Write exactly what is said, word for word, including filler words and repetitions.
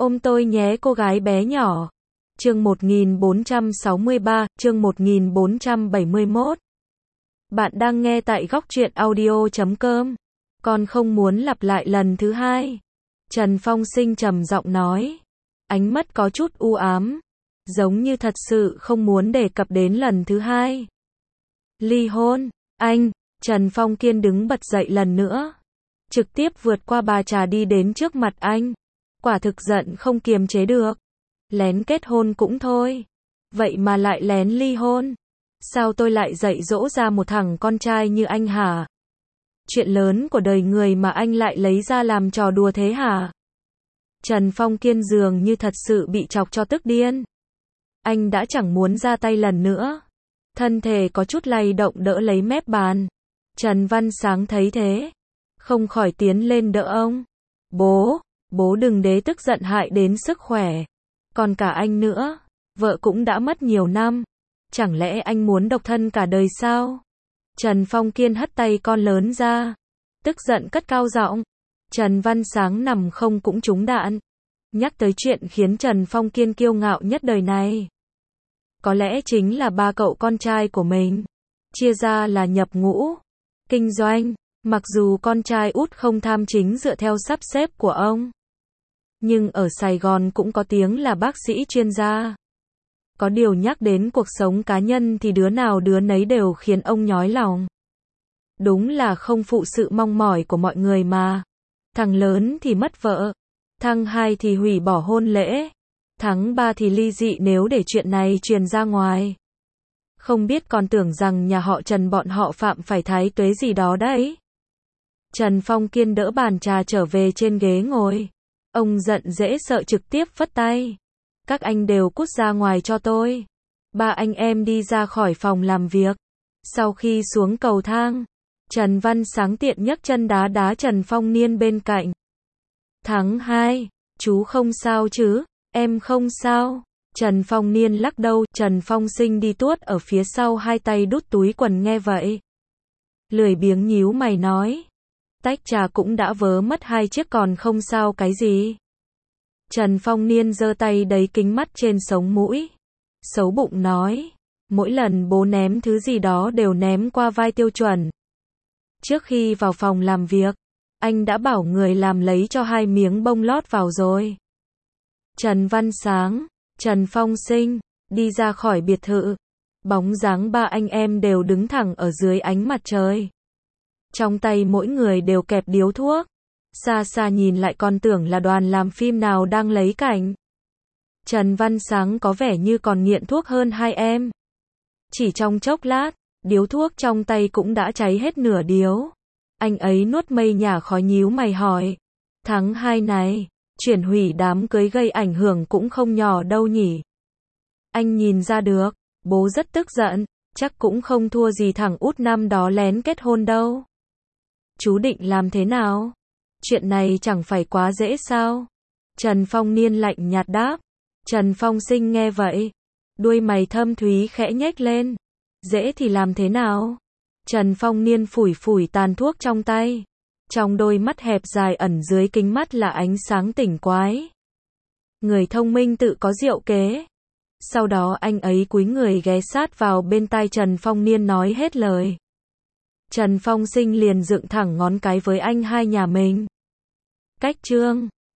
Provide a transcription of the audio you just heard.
Ôm tôi nhé cô gái bé nhỏ. Chương một nghìn bốn trăm sáu mươi ba, chương một nghìn bốn trăm bảy mươi mốt. Bạn đang nghe tại góc truyện audio chấm com. Con không muốn lặp lại lần thứ hai. Trần Phong Sinh trầm giọng nói. Ánh mắt có chút u ám. Giống như thật sự không muốn đề cập đến lần thứ hai. Ly hôn, anh. Trần Phong Kiên đứng bật dậy lần nữa. Trực tiếp vượt qua bà trà đi đến trước mặt anh. Quả thực giận không kiềm chế được. Lén kết hôn cũng thôi. Vậy mà lại lén ly hôn. Sao tôi lại dạy dỗ ra một thằng con trai như anh hả? Chuyện lớn của đời người mà anh lại lấy ra làm trò đùa thế hả? Trần Phong Kiên dường như thật sự bị chọc cho tức điên. Anh đã chẳng muốn ra tay lần nữa. Thân thể có chút lay động đỡ lấy mép bàn. Trần Văn Sáng thấy thế. Không khỏi tiến lên đỡ ông. Bố, bố đừng để tức giận hại đến sức khỏe. Còn cả anh nữa. Vợ cũng đã mất nhiều năm. Chẳng lẽ anh muốn độc thân cả đời sao? Trần Phong Kiên hất tay con lớn ra. Tức giận cất cao giọng. Trần Văn Sáng nằm không cũng trúng đạn. Nhắc tới chuyện khiến Trần Phong Kiên kiêu ngạo nhất đời này. Có lẽ chính là ba cậu con trai của mình. Chia ra là nhập ngũ. Kinh doanh. Mặc dù con trai út không tham chính dựa theo sắp xếp của ông. Nhưng ở Sài Gòn cũng có tiếng là bác sĩ chuyên gia. Có điều nhắc đến cuộc sống cá nhân thì đứa nào đứa nấy đều khiến ông nhói lòng. Đúng là không phụ sự mong mỏi của mọi người mà. Thằng lớn thì mất vợ. Thằng hai thì hủy bỏ hôn lễ. Thằng ba thì ly dị nếu để chuyện này truyền ra ngoài. Không biết còn tưởng rằng nhà họ Trần bọn họ phạm phải thái tuế gì đó đấy. Trần Phong Kiên đỡ bàn trà trở về trên ghế ngồi. Ông giận dễ sợ trực tiếp phất tay. Các anh đều cút ra ngoài cho tôi. Ba anh em đi ra khỏi phòng làm việc. Sau khi xuống cầu thang, Trần Văn Sáng tiện nhấc chân đá đá Trần Phong Niên bên cạnh. Tháng hai, chú không sao chứ? Em không sao. Trần Phong Niên lắc đầu. Trần Phong Sinh đi tuốt ở phía sau hai tay đút túi quần nghe vậy. Lười biếng nhíu mày nói. Tách trà cũng đã vớ mất hai chiếc còn không sao cái gì. Trần Phong Niên giơ tay đẩy kính mắt trên sống mũi. Xấu bụng nói. Mỗi lần bố ném thứ gì đó đều ném qua vai Tiêu Chuẩn. Trước khi vào phòng làm việc, anh đã bảo người làm lấy cho hai miếng bông lót vào rồi. Trần Văn Sáng, Trần Phong Sinh, đi ra khỏi biệt thự. Bóng dáng ba anh em đều đứng thẳng ở dưới ánh mặt trời. Trong tay mỗi người đều kẹp điếu thuốc. Xa xa nhìn lại còn tưởng là đoàn làm phim nào đang lấy cảnh. Trần Văn Sáng có vẻ như còn nghiện thuốc hơn hai em. Chỉ trong chốc lát, điếu thuốc trong tay cũng đã cháy hết nửa điếu. Anh ấy nuốt mây nhả khói nhíu mày hỏi. Tháng hai này, chuyển hủy đám cưới gây ảnh hưởng cũng không nhỏ đâu nhỉ. Anh nhìn ra được, bố rất tức giận, chắc cũng không thua gì thằng út năm đó lén kết hôn đâu. Chú định làm thế nào? Chuyện này chẳng phải quá dễ sao? Trần Phong Niên lạnh nhạt đáp. Trần Phong Sinh nghe vậy. Đuôi mày thâm thúy khẽ nhếch lên. Dễ thì làm thế nào? Trần Phong Niên phủi phủi tàn thuốc trong tay. Trong đôi mắt hẹp dài ẩn dưới kính mắt là ánh sáng tỉnh quái. Người thông minh tự có diệu kế. Sau đó anh ấy cúi người ghé sát vào bên tai Trần Phong Niên nói hết lời. Trần Phong Sinh liền dựng thẳng ngón cái với anh hai nhà mình. Cách chương